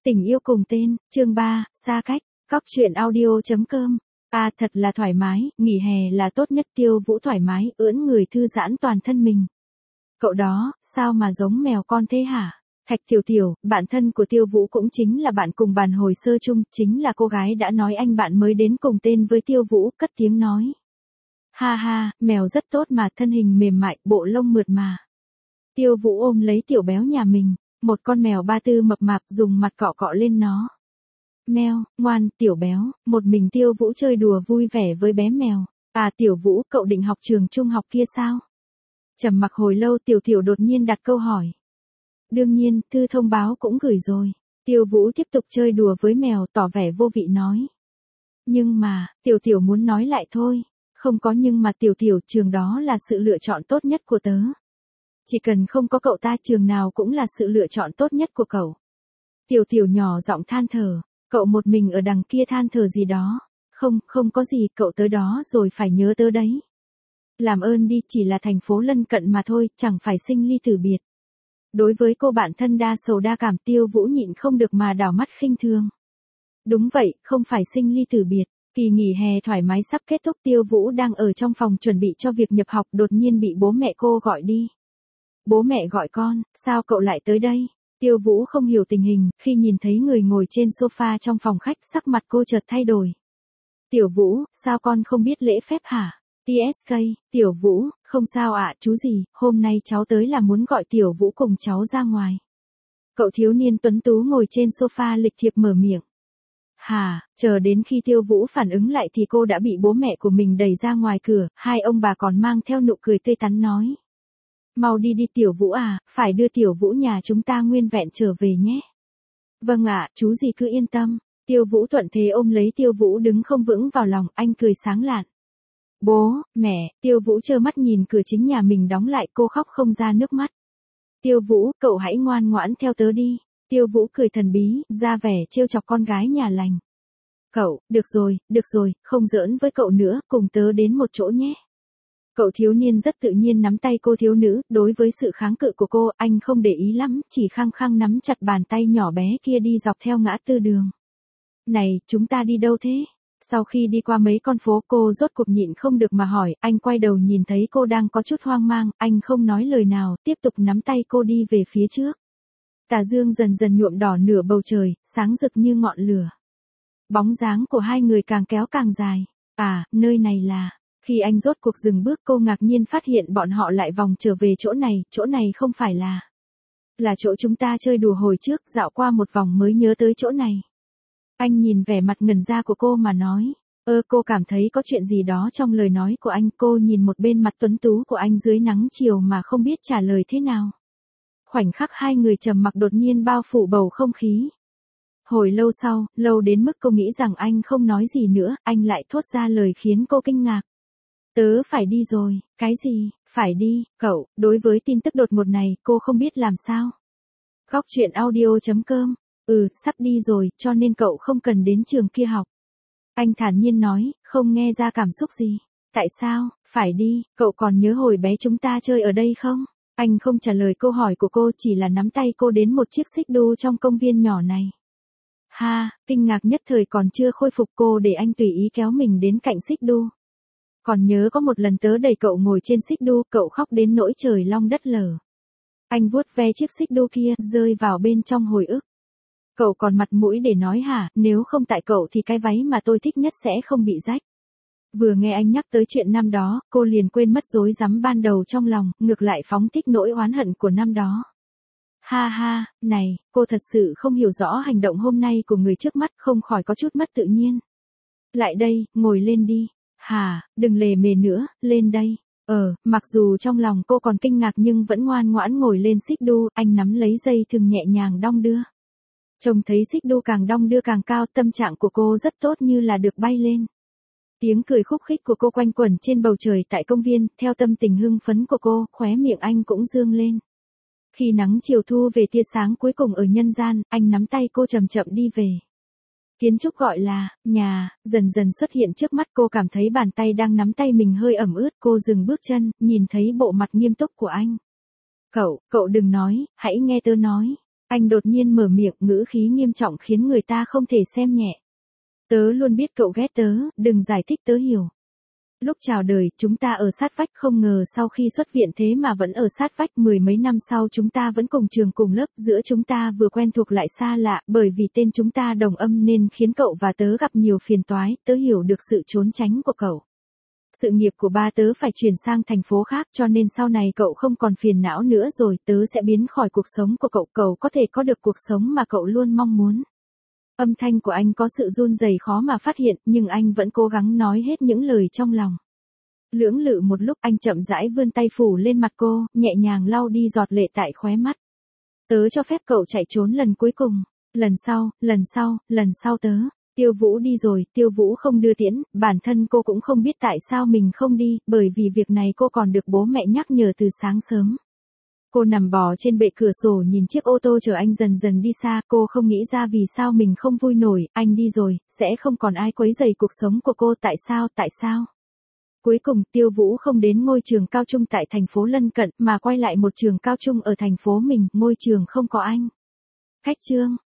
Tình yêu cùng tên, chương 3, xa cách, Cóc truyện audio.com. Thật là thoải mái, nghỉ hè là tốt nhất. Tiêu Vũ thoải mái, ưỡn người thư giãn toàn thân mình. Cậu đó, sao mà giống mèo con thế hả? Thạch Tiểu Tiểu, bạn thân của Tiêu Vũ cũng chính là bạn cùng bàn hồi sơ chung, chính là cô gái đã nói anh bạn mới đến cùng tên với Tiêu Vũ, cất tiếng nói. Ha ha, mèo rất tốt mà, thân hình mềm mại, bộ lông mượt mà. Tiêu Vũ ôm lấy tiểu béo nhà mình, một con mèo ba tư mập mạp, dùng mặt cọ cọ lên nó. Mèo, ngoan, tiểu béo, một mình Tiêu Vũ chơi đùa vui vẻ với bé mèo. Tiểu Vũ, cậu định học trường trung học kia sao? Trầm mặc hồi lâu Tiểu Tiểu đột nhiên đặt câu hỏi. Đương nhiên, thư thông báo cũng gửi rồi. Tiêu Vũ tiếp tục chơi đùa với mèo, tỏ vẻ vô vị nói. Nhưng mà, Tiểu Tiểu muốn nói lại thôi. Không có nhưng mà Tiểu Tiểu, trường đó là sự lựa chọn tốt nhất của tớ. Chỉ cần không có cậu ta, trường nào cũng là sự lựa chọn tốt nhất của cậu. Tiểu Tiểu nhỏ giọng than thở, cậu một mình ở đằng kia than thở gì đó. Không có gì, cậu tới đó rồi phải nhớ tớ đấy. Làm ơn đi, chỉ là thành phố lân cận mà thôi, chẳng phải sinh ly tử biệt. Đối với cô bạn thân đa sầu đa cảm, Tiêu Vũ nhịn không được mà đảo mắt khinh thường. Đúng vậy, không phải sinh ly tử biệt. Kỳ nghỉ hè thoải mái sắp kết thúc, Tiêu Vũ đang ở trong phòng chuẩn bị cho việc nhập học, đột nhiên bị bố mẹ cô gọi đi. Bố mẹ gọi con, sao cậu lại tới đây? Tiêu Vũ không hiểu tình hình, khi nhìn thấy người ngồi trên sofa trong phòng khách, sắc mặt cô chợt thay đổi. Tiểu Vũ, sao con không biết lễ phép hả? TSK, Tiểu Vũ, không sao ạ, chú gì, hôm nay cháu tới là muốn gọi Tiểu Vũ cùng cháu ra ngoài. Cậu thiếu niên tuấn tú ngồi trên sofa lịch thiệp mở miệng. Chờ đến khi Tiêu Vũ phản ứng lại thì cô đã bị bố mẹ của mình đẩy ra ngoài cửa, hai ông bà còn mang theo nụ cười tươi tắn nói. Mau đi đi Tiểu Vũ à, phải đưa Tiểu Vũ nhà chúng ta nguyên vẹn trở về nhé. Vâng ạ, chú gì cứ yên tâm. Tiêu Vũ thuận thế ôm lấy Tiêu Vũ đứng không vững vào lòng, anh cười sáng lạn. Bố, mẹ, Tiêu Vũ trơ mắt nhìn cửa chính nhà mình đóng lại, cô khóc không ra nước mắt. Tiêu Vũ, cậu hãy ngoan ngoãn theo tớ đi. Tiêu Vũ cười thần bí, ra vẻ trêu chọc con gái nhà lành. Cậu, được rồi, không giỡn với cậu nữa, cùng tớ đến một chỗ nhé. Cậu thiếu niên rất tự nhiên nắm tay cô thiếu nữ, đối với sự kháng cự của cô, anh không để ý lắm, chỉ khăng khăng nắm chặt bàn tay nhỏ bé kia đi dọc theo ngã tư đường. Này, chúng ta đi đâu thế? Sau khi đi qua mấy con phố, cô rốt cuộc nhịn không được mà hỏi, anh quay đầu nhìn thấy cô đang có chút hoang mang, anh không nói lời nào, tiếp tục nắm tay cô đi về phía trước. Tà dương dần dần nhuộm đỏ nửa bầu trời, sáng rực như ngọn lửa. Bóng dáng của hai người càng kéo càng dài. Nơi này là... Khi anh rốt cuộc dừng bước, cô ngạc nhiên phát hiện bọn họ lại vòng trở về chỗ này không phải là chỗ chúng ta chơi đùa hồi trước, dạo qua một vòng mới nhớ tới chỗ này. Anh nhìn vẻ mặt ngẩn ra của cô mà nói, cô cảm thấy có chuyện gì đó trong lời nói của anh. Cô nhìn một bên mặt tuấn tú của anh dưới nắng chiều mà không biết trả lời thế nào. Khoảnh khắc hai người trầm mặc đột nhiên bao phủ bầu không khí. Hồi lâu sau, lâu đến mức cô nghĩ rằng anh không nói gì nữa, anh lại thốt ra lời khiến cô kinh ngạc. Tớ phải đi rồi. Cái gì, phải đi, cậu? Đối với tin tức đột ngột này, cô không biết làm sao. Cóc truyện audio.com. Sắp đi rồi, cho nên cậu không cần đến trường kia học. Anh thản nhiên nói, không nghe ra cảm xúc gì. Tại sao, phải đi, cậu còn nhớ hồi bé chúng ta chơi ở đây không? Anh không trả lời câu hỏi của cô, chỉ là nắm tay cô đến một chiếc xích đu trong công viên nhỏ này. Kinh ngạc nhất thời còn chưa khôi phục, cô để anh tùy ý kéo mình đến cạnh xích đu. Còn nhớ có một lần tớ đẩy cậu ngồi trên xích đu, cậu khóc đến nỗi trời long đất lở. Anh vuốt ve chiếc xích đu kia, rơi vào bên trong hồi ức. Cậu còn mặt mũi để nói hả, nếu không tại cậu thì cái váy mà tôi thích nhất sẽ không bị rách. Vừa nghe anh nhắc tới chuyện năm đó, cô liền quên mất rối rắm ban đầu trong lòng, ngược lại phóng thích nỗi oán hận của năm đó. Này, cô thật sự không hiểu rõ hành động hôm nay của người trước mắt, không khỏi có chút mất tự nhiên. Lại đây, ngồi lên đi. Đừng lề mề nữa, lên đây. Mặc dù trong lòng cô còn kinh ngạc nhưng vẫn ngoan ngoãn ngồi lên xích đu, anh nắm lấy dây thừng nhẹ nhàng đong đưa. Trông thấy xích đu càng đong đưa càng cao, tâm trạng của cô rất tốt như là được bay lên. Tiếng cười khúc khích của cô quanh quẩn trên bầu trời tại công viên, theo tâm tình hưng phấn của cô, khóe miệng anh cũng dương lên. Khi nắng chiều thu về tia sáng cuối cùng ở nhân gian, anh nắm tay cô chậm chậm đi về. Kiến trúc gọi là nhà dần dần xuất hiện trước mắt, cô cảm thấy bàn tay đang nắm tay mình hơi ẩm ướt, cô dừng bước chân, nhìn thấy bộ mặt nghiêm túc của anh. Cậu đừng nói, hãy nghe tớ nói. Anh đột nhiên mở miệng, ngữ khí nghiêm trọng khiến người ta không thể xem nhẹ. Tớ luôn biết cậu ghét tớ, đừng giải thích, tớ hiểu. Lúc chào đời, chúng ta ở sát vách, không ngờ sau khi xuất viện thế mà vẫn ở sát vách, 10 mấy năm sau chúng ta vẫn cùng trường cùng lớp, giữa chúng ta vừa quen thuộc lại xa lạ, bởi vì tên chúng ta đồng âm nên khiến cậu và tớ gặp nhiều phiền toái, tớ hiểu được sự trốn tránh của cậu. Sự nghiệp của ba tớ phải chuyển sang thành phố khác, cho nên sau này cậu không còn phiền não nữa rồi, tớ sẽ biến khỏi cuộc sống của cậu, cậu có thể có được cuộc sống mà cậu luôn mong muốn. Âm thanh của anh có sự run rẩy khó mà phát hiện, nhưng anh vẫn cố gắng nói hết những lời trong lòng. Lưỡng lự một lúc, anh chậm rãi vươn tay phủ lên mặt cô, nhẹ nhàng lau đi giọt lệ tại khóe mắt. Tớ cho phép cậu chạy trốn lần cuối cùng. Lần sau tớ. Tiêu Vũ đi rồi, Tiêu Vũ không đưa tiễn, bản thân cô cũng không biết tại sao mình không đi, bởi vì việc này cô còn được bố mẹ nhắc nhở từ sáng sớm. Cô nằm bò trên bệ cửa sổ nhìn chiếc ô tô chở anh dần dần đi xa, cô không nghĩ ra vì sao mình không vui nổi, anh đi rồi, sẽ không còn ai quấy rầy cuộc sống của cô, tại sao? Cuối cùng, Tiêu Vũ không đến ngôi trường cao trung tại thành phố lân cận, mà quay lại một trường cao trung ở thành phố mình, ngôi trường không có anh. Khách chương.